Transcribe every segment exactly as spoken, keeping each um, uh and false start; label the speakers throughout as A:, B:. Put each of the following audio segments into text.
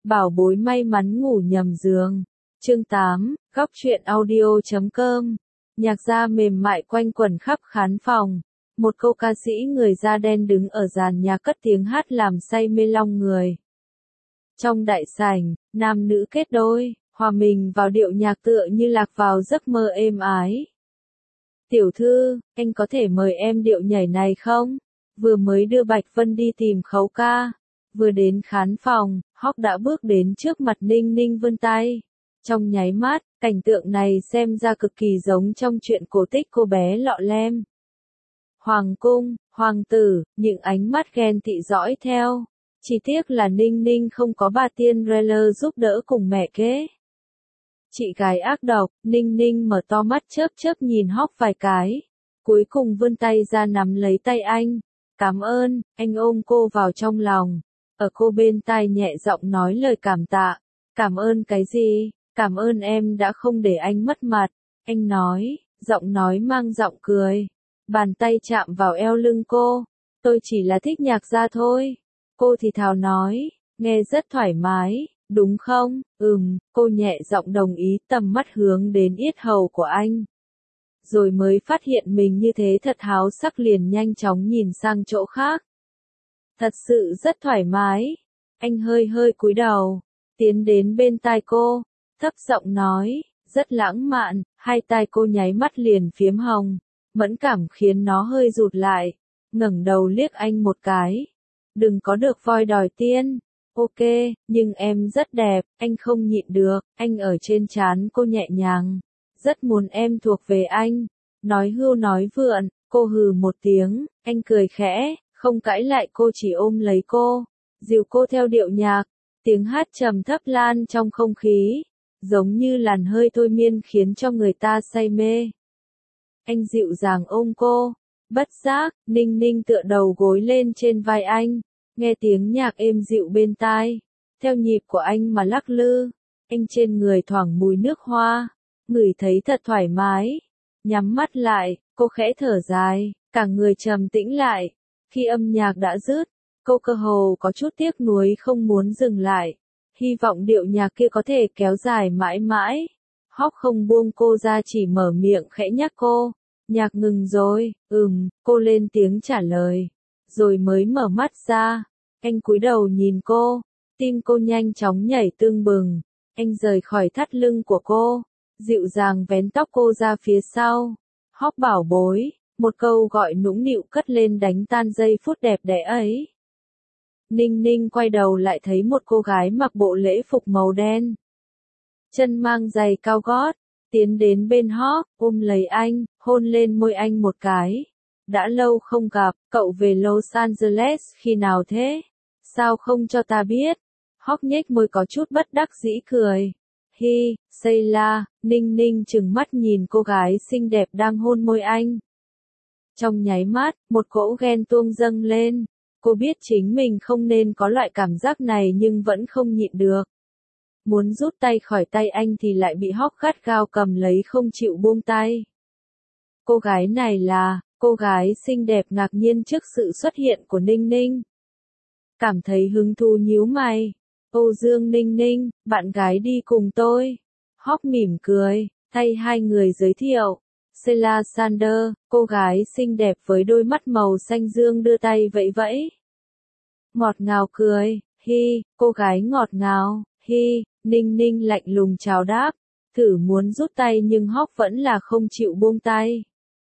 A: Bảo bối may mắn ngủ nhầm giường. Chương tám, góc truyện audio chấm com. Nhạc gia mềm mại quanh quẩn khắp khán phòng. Một cô ca sĩ người da đen đứng ở dàn nhạc cất tiếng hát làm say mê lòng người. Trong đại sảnh, nam nữ kết đôi, hòa mình vào điệu nhạc tựa như lạc vào giấc mơ êm ái. Tiểu thư, anh có thể mời em điệu nhảy này không? Vừa mới đưa Bạch Vân đi tìm Khấu ca. Vừa đến khán phòng, Hóc đã bước đến trước mặt Ninh Ninh vươn tay. Trong nháy mắt, cảnh tượng này xem ra cực kỳ giống trong truyện cổ tích cô bé lọ lem. Hoàng cung, hoàng tử, những ánh mắt ghen tị dõi theo. Chỉ tiếc là Ninh Ninh không có bà tiên Reller giúp đỡ cùng mẹ kế. Chị gái ác độc, Ninh Ninh mở to mắt chớp chớp nhìn Hóc vài cái. Cuối cùng vươn tay ra nắm lấy tay anh. Cảm ơn, anh ôm cô vào trong lòng. Ở cô bên tai nhẹ giọng nói lời cảm tạ. Cảm ơn cái gì? Cảm ơn em đã không để anh mất mặt. Anh nói, giọng nói mang giọng cười. Bàn tay chạm vào eo lưng cô. Tôi chỉ là thích nhạc gia thôi. Cô thì thào nói, nghe rất thoải mái, đúng không? Ừm, cô nhẹ giọng đồng ý, tầm mắt hướng đến yết hầu của anh. Rồi mới phát hiện mình như thế thật háo sắc, liền nhanh chóng nhìn sang chỗ khác. Thật sự rất thoải mái. Anh hơi hơi cúi đầu, tiến đến bên tai cô, thấp giọng nói, rất lãng mạn. Hai tai cô nháy mắt liền phiếm hồng, mẫn cảm khiến nó hơi rụt lại, ngẩng đầu liếc anh một cái. Đừng có được voi đòi tiên. Ok, nhưng em rất đẹp, anh không nhịn được. Anh ở trên trán cô nhẹ nhàng, rất muốn em thuộc về anh. Nói hưu nói vượn, cô hừ một tiếng, anh cười khẽ, không cãi lại, cô chỉ ôm lấy cô, dìu cô theo điệu nhạc. Tiếng hát trầm thấp lan trong không khí, giống như làn hơi thôi miên khiến cho người ta say mê. Anh dịu dàng ôm cô, bất giác, Ninh Ninh tựa đầu gối lên trên vai anh, nghe tiếng nhạc êm dịu bên tai, theo nhịp của anh mà lắc lư. Anh trên người thoảng mùi nước hoa, ngửi thấy thật thoải mái. Nhắm mắt lại, cô khẽ thở dài, cả người trầm tĩnh lại. Khi âm nhạc đã dứt, cô cơ hồ có chút tiếc nuối không muốn dừng lại. Hy vọng điệu nhạc kia có thể kéo dài mãi mãi. Hóc không buông cô ra, chỉ mở miệng khẽ nhắc cô. Nhạc ngừng rồi, ừm, cô lên tiếng trả lời. Rồi mới mở mắt ra. Anh cúi đầu nhìn cô, tim cô nhanh chóng nhảy tưng bừng. Anh rời khỏi thắt lưng của cô, dịu dàng vén tóc cô ra phía sau. Hóc bảo bối, một câu gọi nũng nịu cất lên đánh tan giây phút đẹp đẽ ấy. Ninh Ninh quay đầu lại thấy một cô gái mặc bộ lễ phục màu đen, chân mang giày cao gót, tiến đến bên Hóc, ôm lấy anh, hôn lên môi anh một cái. Đã lâu không gặp, cậu về Los Angeles khi nào thế? Sao không cho ta biết? Hóc nhếch môi có chút bất đắc dĩ cười. Hi, Sheila. Ninh Ninh trừng mắt nhìn cô gái xinh đẹp đang hôn môi anh. Trong nháy mắt, một cỗ ghen tuông dâng lên. Cô biết chính mình không nên có loại cảm giác này nhưng vẫn không nhịn được. Muốn rút tay khỏi tay anh thì lại bị Hóc gắt gao cầm lấy không chịu buông tay. Cô gái này là, cô gái xinh đẹp ngạc nhiên trước sự xuất hiện của Ninh Ninh. Cảm thấy hứng thú nhíu mày. Âu Dương Ninh Ninh, bạn gái đi cùng tôi. Hóc mỉm cười, thay hai người giới thiệu. Sheila Sander, cô gái xinh đẹp với đôi mắt màu xanh dương đưa tay vẫy vẫy. Ngọt ngào cười, hi, cô gái ngọt ngào, hi. Ninh Ninh lạnh lùng chào đáp, thử muốn rút tay nhưng Hóc vẫn là không chịu buông tay.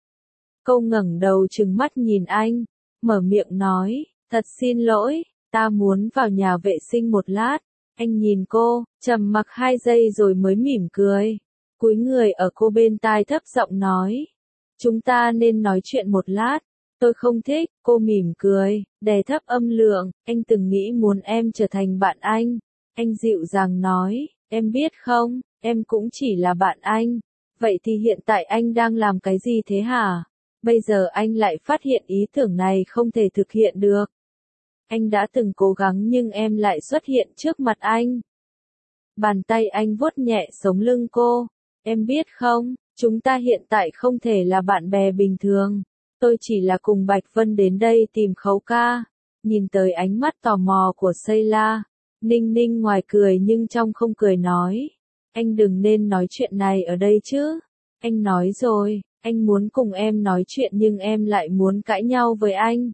A: Cô ngẩng đầu trừng mắt nhìn anh, mở miệng nói, thật xin lỗi, ta muốn vào nhà vệ sinh một lát. Anh nhìn cô, trầm mặc hai giây rồi mới mỉm cười, cúi người ở cô bên tai thấp giọng nói, chúng ta nên nói chuyện một lát. Tôi không thích. Cô mỉm cười, đè thấp âm lượng, anh từng nghĩ muốn em trở thành bạn anh. Anh dịu dàng nói, em biết không, em cũng chỉ là bạn anh. Vậy thì hiện tại anh đang làm cái gì thế hả? Bây giờ anh lại phát hiện ý tưởng này không thể thực hiện được. Anh đã từng cố gắng nhưng em lại xuất hiện trước mặt anh. Bàn tay anh vuốt nhẹ sống lưng cô. Em biết không, chúng ta hiện tại không thể là bạn bè bình thường. Tôi chỉ là cùng Bạch Vân đến đây tìm Khấu ca. Nhìn tới ánh mắt tò mò của Sheila, Ninh Ninh ngoài cười nhưng trong không cười nói. Anh đừng nên nói chuyện này ở đây chứ. Anh nói rồi, anh muốn cùng em nói chuyện nhưng em lại muốn cãi nhau với anh.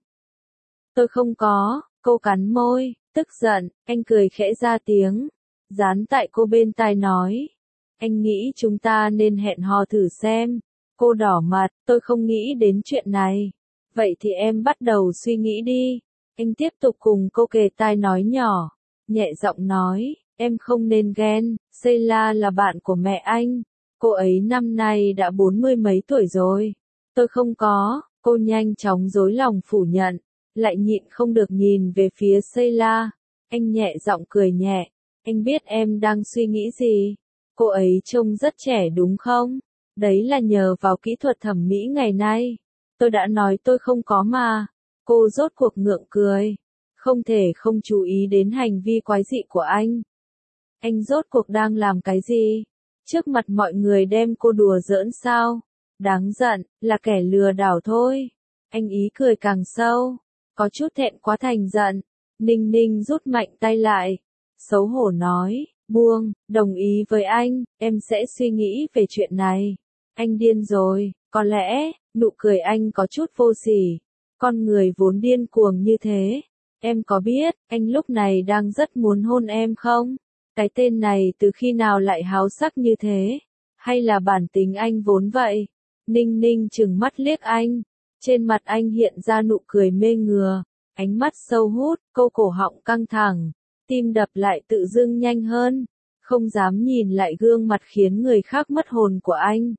A: Tôi không có, cô cắn môi, tức giận, anh cười khẽ ra tiếng. Dán tại cô bên tai nói. Anh nghĩ chúng ta nên hẹn hò thử xem. Cô đỏ mặt, tôi không nghĩ đến chuyện này. Vậy thì em bắt đầu suy nghĩ đi. Anh tiếp tục cùng cô kề tai nói nhỏ. Nhẹ giọng nói, em không nên ghen, Sheila là bạn của mẹ anh. Cô ấy năm nay đã bốn mươi mấy tuổi rồi. Tôi không có, cô nhanh chóng dối lòng phủ nhận. Lại nhịn không được nhìn về phía Sheila. Anh nhẹ giọng cười nhẹ. Anh biết em đang suy nghĩ gì. Cô ấy trông rất trẻ đúng không? Đấy là nhờ vào kỹ thuật thẩm mỹ ngày nay. Tôi đã nói tôi không có mà. Cô rốt cuộc ngượng cười. Không thể không chú ý đến hành vi quái dị của anh. Anh rốt cuộc đang làm cái gì? Trước mặt mọi người đem cô đùa giỡn sao? Đáng giận, là kẻ lừa đảo thôi. Anh ý cười càng sâu. Có chút thẹn quá thành giận. Ninh Ninh rút mạnh tay lại. Xấu hổ nói, buông, đồng ý với anh, em sẽ suy nghĩ về chuyện này. Anh điên rồi, có lẽ, nụ cười anh có chút vô sỉ. Con người vốn điên cuồng như thế. Em có biết, anh lúc này đang rất muốn hôn em không? Cái tên này từ khi nào lại háo sắc như thế? Hay là bản tính anh vốn vậy? Ninh Ninh trừng mắt liếc anh. Trên mặt anh hiện ra nụ cười mê ngừa. Ánh mắt sâu hút, câu cổ họng căng thẳng. Tim đập lại tự dưng nhanh hơn. Không dám nhìn lại gương mặt khiến người khác mất hồn của anh.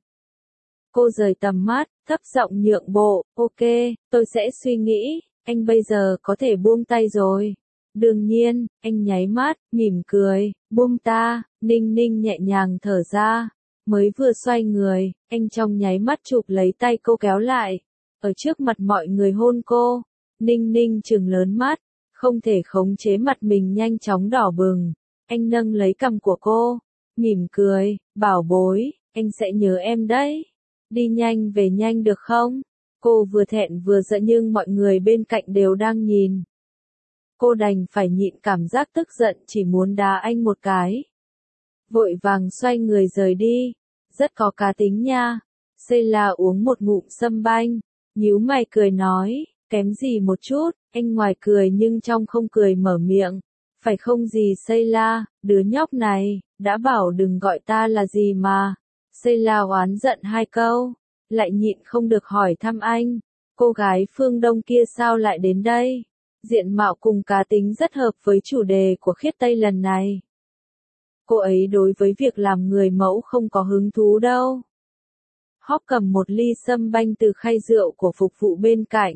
A: Cô rời tầm mắt, thấp giọng nhượng bộ. Ok, tôi sẽ suy nghĩ. Anh bây giờ có thể buông tay rồi. Đương nhiên, anh nháy mắt, mỉm cười, buông ta. Ninh Ninh nhẹ nhàng thở ra. Mới vừa xoay người, anh trong nháy mắt chụp lấy tay cô kéo lại. Ở trước mặt mọi người hôn cô. Ninh Ninh trừng lớn mắt, không thể khống chế mặt mình nhanh chóng đỏ bừng. Anh nâng lấy cằm của cô, mỉm cười, bảo bối, anh sẽ nhớ em đấy. Đi nhanh về nhanh được không? Cô vừa thẹn vừa giận nhưng mọi người bên cạnh đều đang nhìn. Cô đành phải nhịn cảm giác tức giận chỉ muốn đá anh một cái. Vội vàng xoay người rời đi. Rất có cá tính nha. Sheila uống một ngụm sâm banh, nhíu mày cười nói, kém gì một chút, anh ngoài cười nhưng trong không cười mở miệng. Phải không gì Sheila, đứa nhóc này, đã bảo đừng gọi ta là gì mà. Sheila oán giận hai câu, lại nhịn không được hỏi thăm anh. Cô gái phương Đông kia sao lại đến đây? Diện mạo cùng cá tính rất hợp với chủ đề của khiết tây lần này. Cô ấy đối với việc làm người mẫu không có hứng thú đâu. Hóc cầm một ly sâm banh từ khay rượu của phục vụ bên cạnh.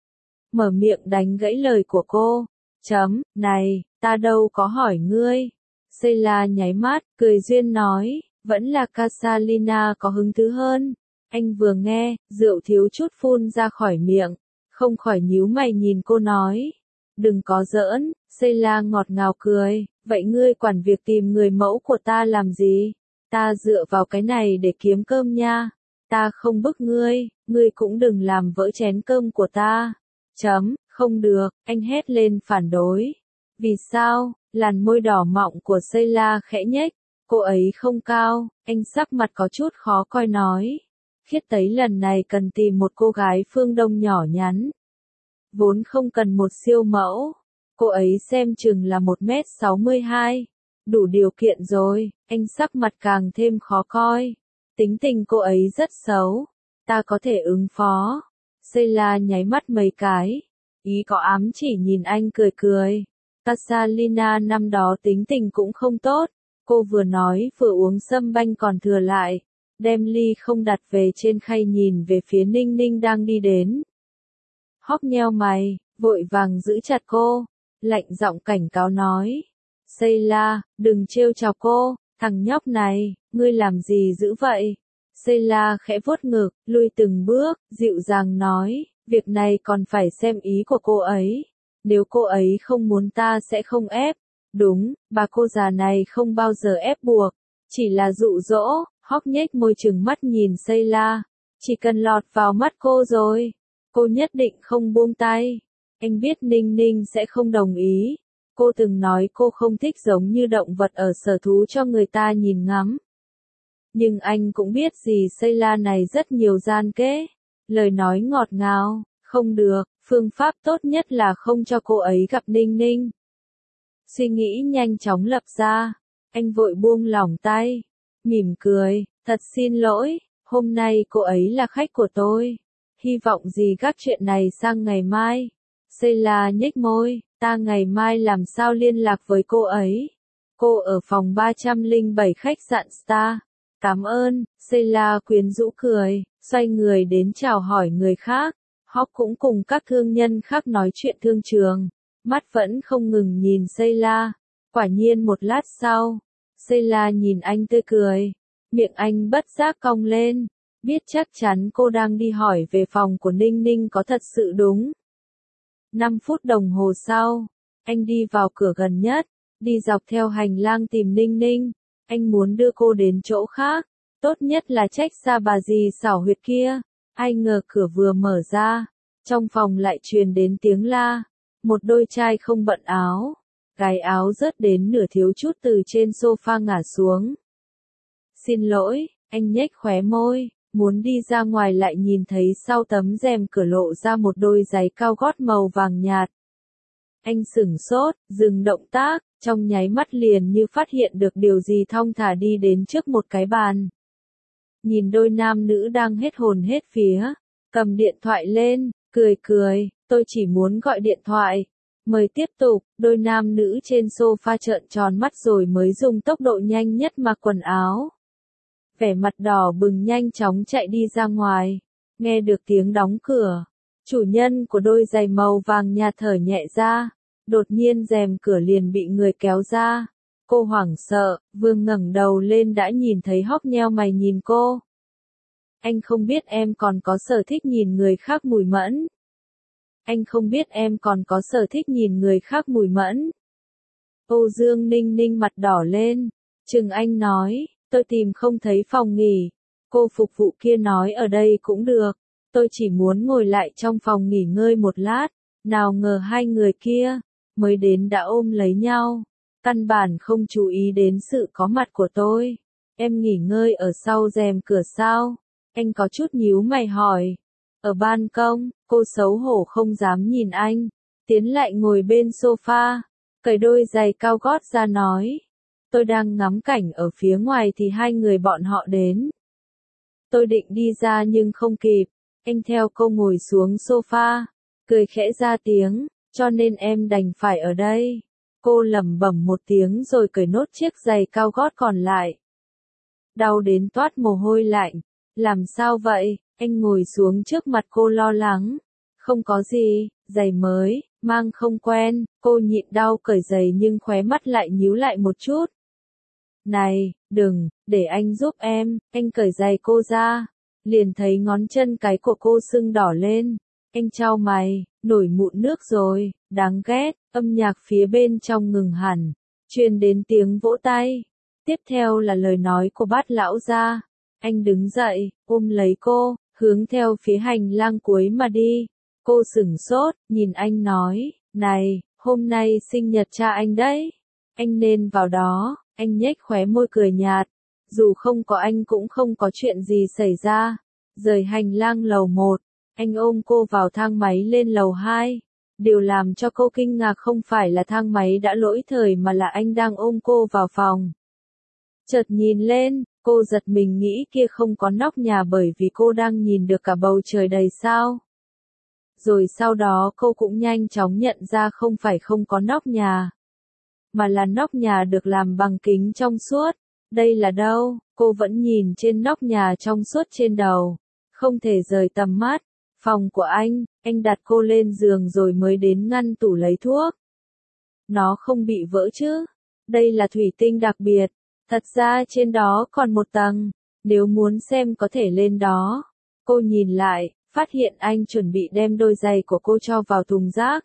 A: Mở miệng đánh gãy lời của cô. Chấm, này, ta đâu có hỏi ngươi. Sheila nháy mắt, cười duyên nói, vẫn là Casalina có hứng thú hơn. Anh vừa nghe, rượu thiếu chút phun ra khỏi miệng. Không khỏi nhíu mày nhìn cô nói. Đừng có giỡn, Sheila ngọt ngào cười, vậy ngươi quản việc tìm người mẫu của ta làm gì? Ta dựa vào cái này để kiếm cơm nha. Ta không bức ngươi, ngươi cũng đừng làm vỡ chén cơm của ta. Chấm, không được, anh hét lên phản đối. Vì sao? Làn môi đỏ mọng của Sheila khẽ nhếch. Cô ấy không cao, anh sắc mặt có chút khó coi nói. Khiết tấy lần này cần tìm một cô gái phương Đông nhỏ nhắn. Vốn không cần một siêu mẫu. Cô ấy xem chừng là một mét sáu mươi hai. Đủ điều kiện rồi, anh sắc mặt càng thêm khó coi. Tính tình cô ấy rất xấu. Ta có thể ứng phó. Sheila nháy mắt mấy cái. Ý có ám chỉ nhìn anh cười cười. Casalina năm đó tính tình cũng không tốt. Cô vừa nói vừa uống sâm banh còn thừa lại. Đem ly không đặt về trên khay nhìn về phía Ninh Ninh đang đi đến. Hóc nheo mày, vội vàng giữ chặt cô. Lạnh giọng cảnh cáo nói. Sheila, đừng trêu chọc cô, thằng nhóc này, ngươi làm gì dữ vậy? Sheila khẽ vuốt ngực, lui từng bước, dịu dàng nói, việc này còn phải xem ý của cô ấy. Nếu cô ấy không muốn ta sẽ không ép. Đúng, bà cô già này không bao giờ ép buộc, chỉ là dụ dỗ. Hóc nhếch môi trừng mắt nhìn Sheila. Chỉ cần lọt vào mắt cô rồi, cô nhất định không buông tay. Anh biết Ninh Ninh sẽ không đồng ý. Cô từng nói cô không thích giống như động vật ở sở thú cho người ta nhìn ngắm. Nhưng anh cũng biết dì Sheila này rất nhiều gian kế. Lời nói ngọt ngào, không được, phương pháp tốt nhất là không cho cô ấy gặp Ninh Ninh. Suy nghĩ nhanh chóng lập ra, anh vội buông lỏng tay, mỉm cười, thật xin lỗi, hôm nay cô ấy là khách của tôi. Hy vọng gì các chuyện này sang ngày mai. Sheila nhếch môi, ta ngày mai làm sao liên lạc với cô ấy. Cô ở phòng ba trăm lẻ bảy khách sạn Star. Cảm ơn, Sheila quyến rũ cười, xoay người đến chào hỏi người khác. Hóc cũng cùng các thương nhân khác nói chuyện thương trường, mắt vẫn không ngừng nhìn Sheila. Quả nhiên một lát sau, Sheila nhìn anh tươi cười, miệng anh bất giác cong lên, biết chắc chắn cô đang đi hỏi về phòng của Ninh Ninh có thật sự đúng. Năm phút đồng hồ sau, anh đi vào cửa gần nhất, đi dọc theo hành lang tìm Ninh Ninh, anh muốn đưa cô đến chỗ khác, tốt nhất là trách xa bà dì xảo huyệt kia. Ai ngờ cửa vừa mở ra, trong phòng lại truyền đến tiếng la, một đôi trai không bận áo, cái áo rớt đến nửa thiếu chút từ trên sofa ngả xuống. Xin lỗi, anh nhếch khóe môi, muốn đi ra ngoài lại nhìn thấy sau tấm rèm cửa lộ ra một đôi giày cao gót màu vàng nhạt. Anh sửng sốt, dừng động tác, trong nháy mắt liền như phát hiện được điều gì thong thả đi đến trước một cái bàn. Nhìn đôi nam nữ đang hết hồn hết vía, cầm điện thoại lên, cười cười, tôi chỉ muốn gọi điện thoại. Mời tiếp tục, đôi nam nữ trên sofa trợn tròn mắt rồi mới dùng tốc độ nhanh nhất mặc quần áo. Vẻ mặt đỏ bừng nhanh chóng chạy đi ra ngoài, nghe được tiếng đóng cửa. Chủ nhân của đôi giày màu vàng nhạt thở nhẹ ra, đột nhiên rèm cửa liền bị người kéo ra. Cô hoảng sợ, vừa ngẩng đầu lên đã nhìn thấy Hóc nheo mày nhìn cô. Anh không biết em còn có sở thích nhìn người khác mùi mẫn. Anh không biết em còn có sở thích nhìn người khác mùi mẫn. Âu Dương Ninh Ninh mặt đỏ lên, chừng anh nói, tôi tìm không thấy phòng nghỉ. Cô phục vụ kia nói ở đây cũng được, tôi chỉ muốn ngồi lại trong phòng nghỉ ngơi một lát. Nào ngờ hai người kia, mới đến đã ôm lấy nhau. Căn bản không chú ý đến sự có mặt của tôi. Em nghỉ ngơi ở sau rèm cửa sao? Anh có chút nhíu mày hỏi. Ở ban công, cô xấu hổ không dám nhìn anh. Tiến lại ngồi bên sofa, cởi đôi giày cao gót ra nói. Tôi đang ngắm cảnh ở phía ngoài thì hai người bọn họ đến. Tôi định đi ra nhưng không kịp. Anh theo cô ngồi xuống sofa, cười khẽ ra tiếng, cho nên em đành phải ở đây. Cô lẩm bẩm một tiếng rồi cởi nốt chiếc giày cao gót còn lại. Đau đến toát mồ hôi lạnh. Làm sao vậy? Anh ngồi xuống trước mặt cô lo lắng. Không có gì, giày mới, mang không quen. Cô nhịn đau cởi giày nhưng khóe mắt lại nhíu lại một chút. Này, đừng, để anh giúp em. Anh cởi giày cô ra. Liền thấy ngón chân cái của cô sưng đỏ lên. Anh chau mày, nổi mụn nước rồi, đáng ghét. Âm nhạc phía bên trong ngừng hẳn, truyền đến tiếng vỗ tay. Tiếp theo là lời nói của Bát lão gia. Anh đứng dậy, ôm lấy cô, hướng theo phía hành lang cuối mà đi. Cô sửng sốt, nhìn anh nói, này, hôm nay sinh nhật cha anh đấy. Anh nên vào đó. Anh nhếch khóe môi cười nhạt. Dù không có anh cũng không có chuyện gì xảy ra. Rời hành lang lầu một, anh ôm cô vào thang máy lên lầu hai. Điều làm cho cô kinh ngạc không phải là thang máy đã lỗi thời mà là anh đang ôm cô vào phòng. Chợt nhìn lên, cô giật mình nghĩ kia không có nóc nhà bởi vì cô đang nhìn được cả bầu trời đầy sao. Rồi sau đó cô cũng nhanh chóng nhận ra không phải không có nóc nhà, mà là nóc nhà được làm bằng kính trong suốt. Đây là đâu? Cô vẫn nhìn trên nóc nhà trong suốt trên đầu, không thể rời tầm mắt. Phòng của anh, anh đặt cô lên giường rồi mới đến ngăn tủ lấy thuốc. Nó không bị vỡ chứ? Đây là thủy tinh đặc biệt. Thật ra trên đó còn một tầng, nếu muốn xem có thể lên đó. Cô nhìn lại, phát hiện anh chuẩn bị đem đôi giày của cô cho vào thùng rác.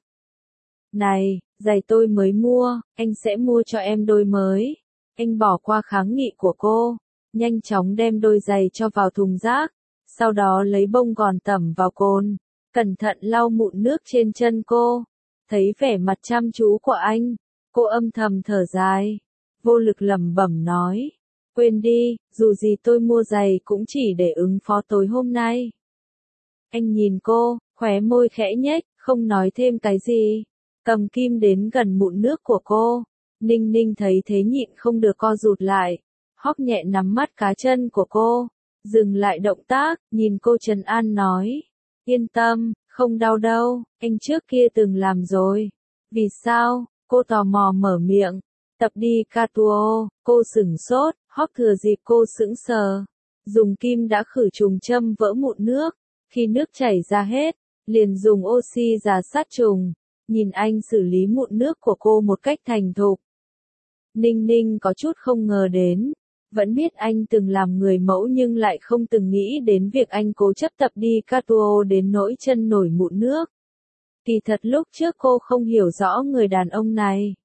A: Này, giày tôi mới mua, anh sẽ mua cho em đôi mới. Anh bỏ qua kháng nghị của cô, nhanh chóng đem đôi giày cho vào thùng rác. Sau đó lấy bông gòn tẩm vào cồn, cẩn thận lau mụn nước trên chân cô. Thấy vẻ mặt chăm chú của anh, Cô âm thầm thở dài, vô lực lẩm bẩm nói. Quên đi, dù gì tôi mua giày cũng chỉ để ứng phó tối hôm nay. Anh nhìn cô, khóe môi khẽ nhếch, không nói thêm cái gì. Cầm kim đến gần mụn nước của cô. Ninh Ninh thấy thế nhịn không được co rụt lại. Hóc nhẹ nắm mắt cá chân của cô. Dừng lại động tác, nhìn cô trấn an nói. Yên tâm, không đau đâu, anh trước kia từng làm rồi. Vì sao? Cô tò mò mở miệng. Tập đi Katuo, cô sửng sốt, Hóc thừa dịp cô sững sờ. Dùng kim đã khử trùng châm vỡ mụn nước. Khi nước chảy ra hết, liền dùng oxy già sát trùng. Nhìn anh xử lý mụn nước của cô một cách thành thục. Ninh Ninh có chút không ngờ đến. Vẫn biết anh từng làm người mẫu nhưng lại không từng nghĩ đến việc anh cố chấp tập đi Katuo đến nỗi chân nổi mụn nước. Kỳ thật lúc trước cô không hiểu rõ người đàn ông này.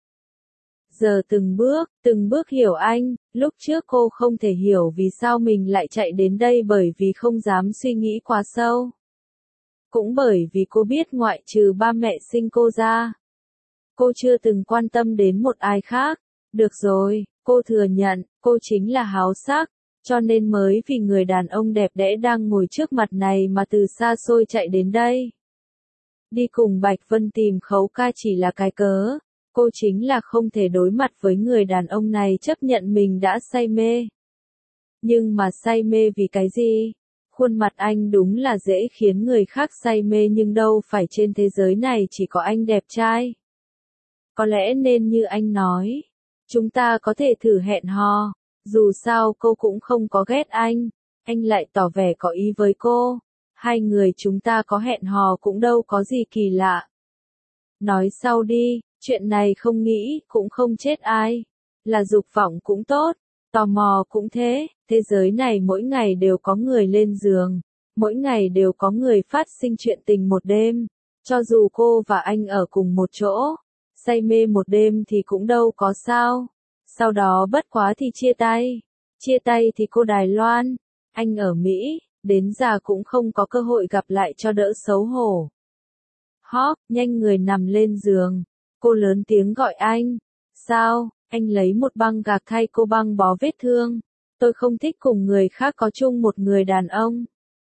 A: Giờ từng bước, từng bước hiểu anh, lúc trước cô không thể hiểu vì sao mình lại chạy đến đây bởi vì không dám suy nghĩ quá sâu. Cũng bởi vì cô biết ngoại trừ ba mẹ sinh cô ra. Cô chưa từng quan tâm đến một ai khác. Được rồi, cô thừa nhận, cô chính là háo sắc, cho nên mới vì người đàn ông đẹp đẽ đang ngồi trước mặt này mà từ xa xôi chạy đến đây. Đi cùng Bạch Vân tìm Khấu ca chỉ là cái cớ, cô chính là không thể đối mặt với người đàn ông này chấp nhận mình đã say mê. Nhưng mà say mê vì cái gì? Khuôn mặt anh đúng là dễ khiến người khác say mê nhưng đâu phải trên thế giới này chỉ có anh đẹp trai. Có lẽ nên như anh nói. Chúng ta có thể thử hẹn hò, dù sao cô cũng không có ghét anh, anh lại tỏ vẻ có ý với cô, hai người chúng ta có hẹn hò cũng đâu có gì kỳ lạ. Nói sau đi, chuyện này không nghĩ cũng không chết ai, là dục vọng cũng tốt, tò mò cũng thế, thế giới này mỗi ngày đều có người lên giường, mỗi ngày đều có người phát sinh chuyện tình một đêm, cho dù cô và anh ở cùng một chỗ. Say mê một đêm thì cũng đâu có sao. Sau đó bất quá thì chia tay. Chia tay thì cô Đài Loan. Anh ở Mỹ, đến già cũng không có cơ hội gặp lại cho đỡ xấu hổ. Hóc, nhanh người nằm lên giường. Cô lớn tiếng gọi anh. Sao? Anh lấy một băng gạc thay cô băng bó vết thương. Tôi không thích cùng người khác có chung một người đàn ông.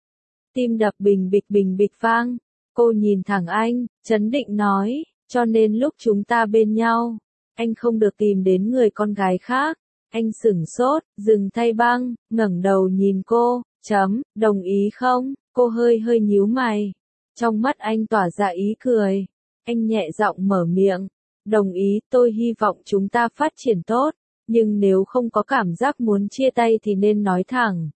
A: Tim đập bình bịch bình bịch vang. Cô nhìn thẳng anh, trấn định nói. Cho nên lúc chúng ta bên nhau, anh không được tìm đến người con gái khác. Anh sửng sốt, dừng thay băng, ngẩng đầu nhìn cô, chấm, đồng ý không? Cô hơi hơi nhíu mày. Trong mắt anh tỏa ra ý cười. Anh nhẹ giọng mở miệng. Đồng ý, tôi hy vọng chúng ta phát triển tốt, nhưng nếu không có cảm giác muốn chia tay thì nên nói thẳng.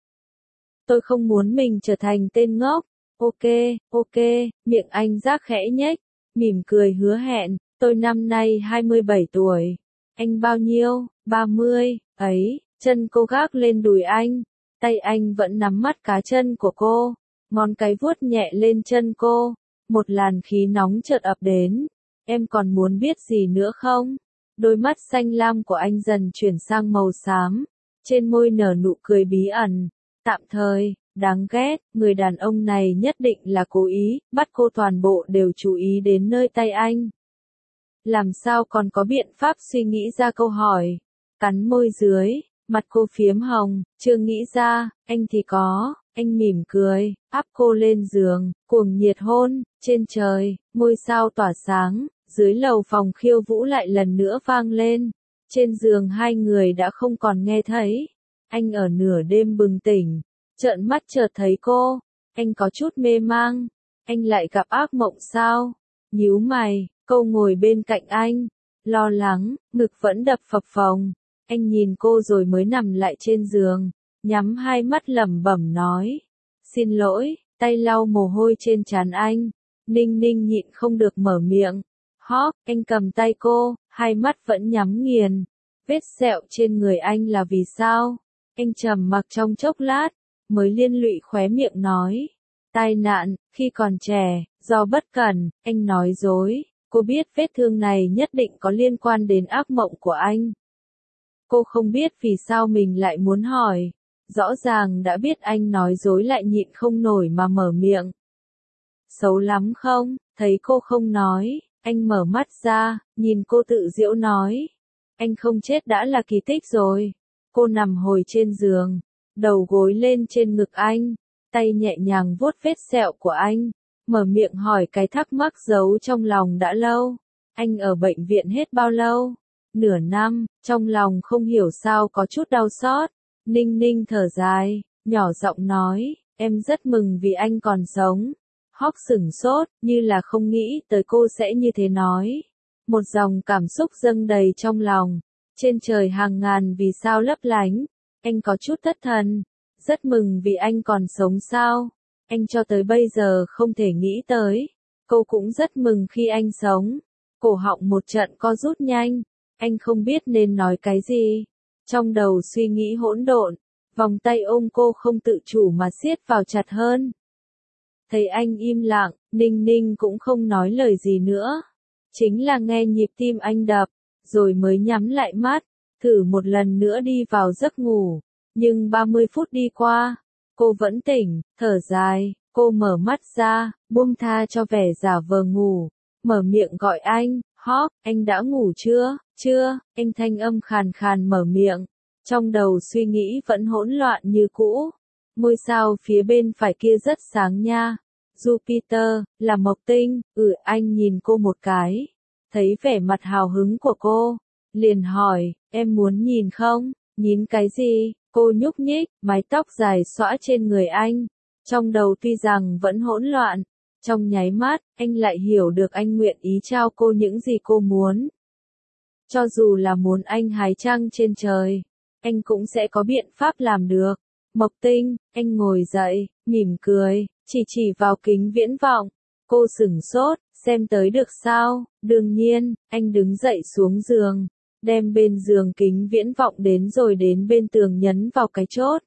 A: Tôi không muốn mình trở thành tên ngốc. Ok, ok, miệng anh rác khẽ nhếch. Mỉm cười hứa hẹn, tôi năm nay hai mươi bảy tuổi. Anh bao nhiêu? ba mươi, ấy, chân cô gác lên đùi anh. Tay anh vẫn nắm mắt cá chân của cô. Ngón cái vuốt nhẹ lên chân cô. Một làn khí nóng chợt ập đến. Em còn muốn biết gì nữa không? Đôi mắt xanh lam của anh dần chuyển sang màu xám. Trên môi nở nụ cười bí ẩn. Tạm thời. Đáng ghét, người đàn ông này nhất định là cố ý, bắt cô toàn bộ đều chú ý đến nơi tay anh. Làm sao còn có biện pháp suy nghĩ ra câu hỏi? Cắn môi dưới, mặt cô phiếm hồng, chưa nghĩ ra, anh thì có, anh mỉm cười, áp cô lên giường, cuồng nhiệt hôn, trên trời, ngôi sao tỏa sáng, dưới lầu phòng khiêu vũ lại lần nữa vang lên. Trên giường hai người đã không còn nghe thấy. Anh ở nửa đêm bừng tỉnh. Trợn mắt chợt thấy cô, anh có chút mê mang, anh lại gặp ác mộng sao? Nhíu mày, cô ngồi bên cạnh anh, lo lắng, ngực vẫn đập phập phồng. Anh nhìn cô rồi mới nằm lại trên giường, nhắm hai mắt lẩm bẩm nói, xin lỗi, tay lau mồ hôi trên trán anh. Ninh Ninh nhịn không được mở miệng. Hóc, anh cầm tay cô, hai mắt vẫn nhắm nghiền. Vết sẹo trên người anh là vì sao? Anh trầm mặc trong chốc lát, mới liên lụy khóe miệng nói. Tai nạn, khi còn trẻ, do bất cẩn, anh nói dối. Cô biết vết thương này nhất định có liên quan đến ác mộng của anh. Cô không biết vì sao mình lại muốn hỏi. Rõ ràng đã biết anh nói dối lại nhịn không nổi mà mở miệng. Xấu lắm không? Thấy cô không nói, Anh mở mắt ra, nhìn cô tự giễu nói. Anh không chết đã là kỳ tích rồi. Cô nằm hồi trên giường, đầu gối lên trên ngực anh, tay nhẹ nhàng vuốt vết sẹo của anh, mở miệng hỏi cái thắc mắc giấu trong lòng đã lâu. Anh ở bệnh viện hết bao lâu? Nửa năm, trong lòng không hiểu sao có chút đau xót. Ninh Ninh thở dài, nhỏ giọng nói, em rất mừng vì anh còn sống. Hóc sửng sốt, như là không nghĩ tới cô sẽ như thế nói. Một dòng cảm xúc dâng đầy trong lòng. Trên trời hàng ngàn vì sao lấp lánh. Anh có chút thất thần. Rất mừng vì anh còn sống sao. Anh cho tới bây giờ không thể nghĩ tới. Cô cũng rất mừng khi anh sống. Cổ họng một trận co rút nhanh. Anh không biết nên nói cái gì. Trong đầu suy nghĩ hỗn độn. Vòng tay ôm cô không tự chủ mà siết vào chặt hơn. Thấy anh im lặng, Ninh Ninh cũng không nói lời gì nữa. Chính là nghe nhịp tim anh đập, rồi mới nhắm lại mắt, thử một lần nữa đi vào giấc ngủ. Nhưng ba mươi phút đi qua, cô vẫn tỉnh, thở dài, cô mở mắt ra, buông tha cho vẻ giả vờ ngủ, mở miệng gọi anh, Hóc, anh đã ngủ chưa, chưa, anh thanh âm khàn khàn mở miệng, trong đầu suy nghĩ vẫn hỗn loạn như cũ. Ngôi sao phía bên phải kia rất sáng nha. Jupiter, là Mộc Tinh, ừ anh nhìn cô một cái. Thấy vẻ mặt hào hứng của cô. Liền hỏi, em muốn nhìn không? Nhìn cái gì? Cô nhúc nhích, mái tóc dài xõa trên người anh. Trong đầu tuy rằng vẫn hỗn loạn. Trong nháy mắt, anh lại hiểu được anh nguyện ý trao cô những gì cô muốn. Cho dù là muốn anh hái trăng trên trời, anh cũng sẽ có biện pháp làm được. Mộc Tinh, anh ngồi dậy, mỉm cười, chỉ chỉ vào kính viễn vọng. Cô sửng sốt, xem tới được sao? Đương nhiên, anh đứng dậy xuống giường, đem bên giường kính viễn vọng đến rồi đến bên tường nhấn vào cái chốt.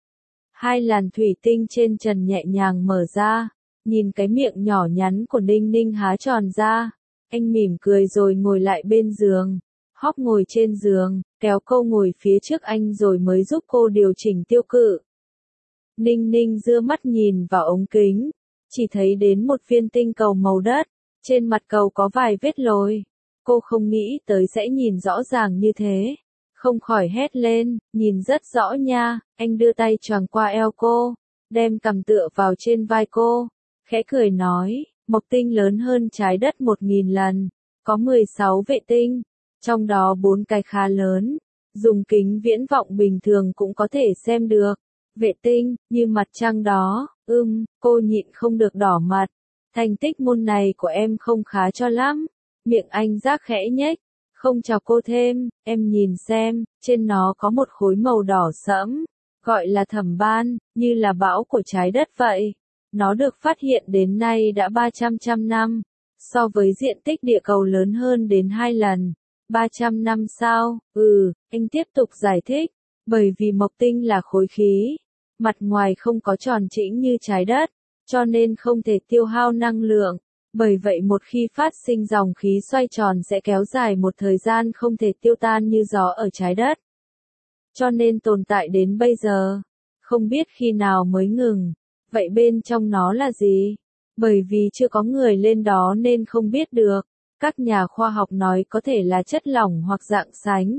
A: Hai làn thủy tinh trên trần nhẹ nhàng mở ra, nhìn cái miệng nhỏ nhắn của Ninh Ninh há tròn ra. Anh mỉm cười rồi ngồi lại bên giường. Hóc ngồi trên giường, kéo cô ngồi phía trước anh rồi mới giúp cô điều chỉnh tiêu cự. Ninh Ninh đưa mắt nhìn vào ống kính, chỉ thấy đến một viên tinh cầu màu đất, trên mặt cầu có vài vết lồi. Cô không nghĩ tới sẽ nhìn rõ ràng như thế, không khỏi hét lên, nhìn rất rõ nha. Anh đưa tay choàng qua eo cô, đem cằm tựa vào trên vai cô, khẽ cười nói, Mộc Tinh lớn hơn trái đất một nghìn lần, có mười sáu vệ tinh. Trong đó bốn cái khá lớn, dùng kính viễn vọng bình thường cũng có thể xem được. Vệ tinh, như mặt trăng đó, ưm, cô nhịn không được đỏ mặt. Thành tích môn này của em không khá cho lắm. Miệng anh rác khẽ nhếch, không chào cô thêm, em nhìn xem, trên nó có một khối màu đỏ sẫm, gọi là thẩm ban, như là bão của trái đất vậy. Nó được phát hiện đến nay đã ba trăm trăm năm, so với diện tích địa cầu lớn hơn đến hai lần. ba trăm năm sao? Ừ, anh tiếp tục giải thích, bởi vì Mộc Tinh là khối khí, mặt ngoài không có tròn trĩnh như trái đất, cho nên không thể tiêu hao năng lượng, bởi vậy một khi phát sinh dòng khí xoay tròn sẽ kéo dài một thời gian không thể tiêu tan như gió ở trái đất. Cho nên tồn tại đến bây giờ, không biết khi nào mới ngừng. Vậy bên trong nó là gì? Bởi vì chưa có người lên đó nên không biết được. Các nhà khoa học nói có thể là chất lỏng hoặc dạng sánh.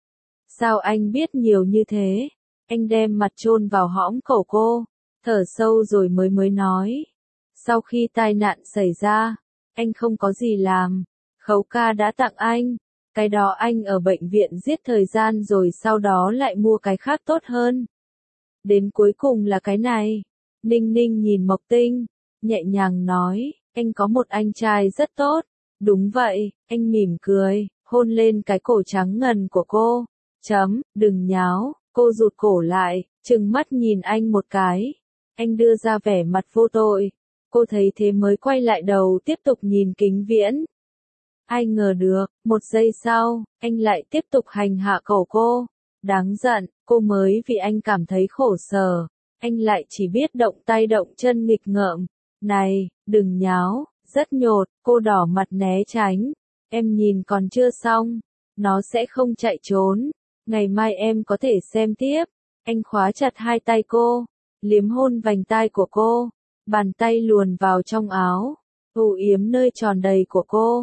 A: Sao anh biết nhiều như thế? Anh đem mặt chôn vào hõm cổ cô, thở sâu rồi mới mới nói. Sau khi tai nạn xảy ra, anh không có gì làm. Khấu ca đã tặng anh. Cái đó anh ở bệnh viện giết thời gian rồi sau đó lại mua cái khác tốt hơn. Đến cuối cùng là cái này. Ninh Ninh nhìn Mộc Tinh, nhẹ nhàng nói, anh có một anh trai rất tốt. Đúng vậy, anh mỉm cười, hôn lên cái cổ trắng ngần của cô. Chấm, đừng nháo, cô rụt cổ lại, trừng mắt nhìn anh một cái. Anh đưa ra vẻ mặt vô tội. Cô thấy thế mới quay lại đầu tiếp tục nhìn kính viễn. Ai ngờ được, một giây sau, anh lại tiếp tục hành hạ cổ cô. Đáng giận, cô mới vì anh cảm thấy khổ sở. Anh lại chỉ biết động tay động chân nghịch ngợm. Này, đừng nháo, rất nhột, cô đỏ mặt né tránh. Em nhìn còn chưa xong, nó sẽ không chạy trốn. Ngày mai em có thể xem tiếp. Anh khóa chặt hai tay cô, liếm hôn vành tai của cô, bàn tay luồn vào trong áo, âu yếm nơi tròn đầy của cô.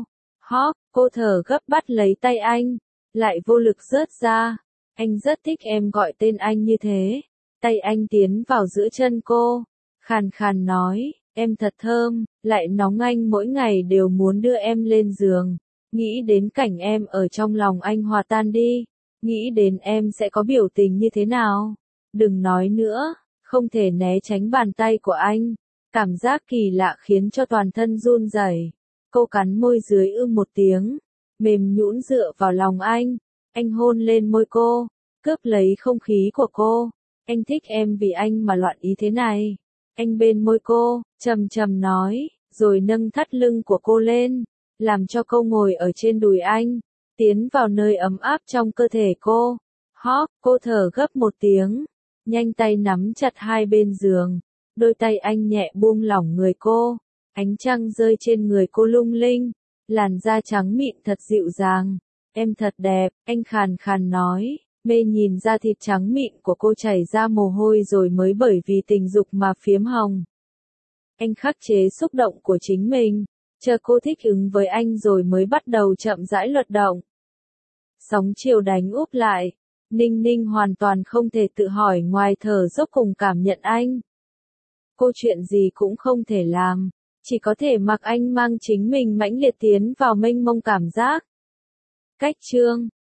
A: Hóp, cô thở gấp bắt lấy tay anh, lại vô lực rớt ra. Anh rất thích em gọi tên anh như thế. Tay anh tiến vào giữa chân cô, khàn khàn nói, em thật thơm, lại nóng, anh mỗi ngày đều muốn đưa em lên giường. Nghĩ đến cảnh em ở trong lòng anh hòa tan đi, nghĩ đến em sẽ có biểu tình như thế nào. Đừng nói nữa, không thể né tránh bàn tay của anh. Cảm giác kỳ lạ khiến cho toàn thân run rẩy. Cô cắn môi dưới ư một tiếng, mềm nhũn dựa vào lòng anh. Anh hôn lên môi cô, cướp lấy không khí của cô. Anh thích em vì anh mà loạn ý thế này. Anh bên môi cô, trầm trầm nói, rồi nâng thắt lưng của cô lên, làm cho cô ngồi ở trên đùi anh, tiến vào nơi ấm áp trong cơ thể cô. Hóp, cô thở gấp một tiếng, nhanh tay nắm chặt hai bên giường, đôi tay anh nhẹ buông lỏng người cô, ánh trăng rơi trên người cô lung linh, làn da trắng mịn thật dịu dàng. Em thật đẹp, anh khàn khàn nói, mê nhìn da thịt trắng mịn của cô chảy ra mồ hôi rồi mới bởi vì tình dục mà phiếm hồng. Anh khắc chế xúc động của chính mình, chờ cô thích ứng với anh rồi mới bắt đầu chậm rãi luật động. Sóng chiều đánh úp lại, Ninh Ninh hoàn toàn không thể tự hỏi ngoài thở dốc cùng cảm nhận anh. Cô chuyện gì cũng không thể làm, chỉ có thể mặc anh mang chính mình mãnh liệt tiến vào mênh mông cảm giác. Cách chương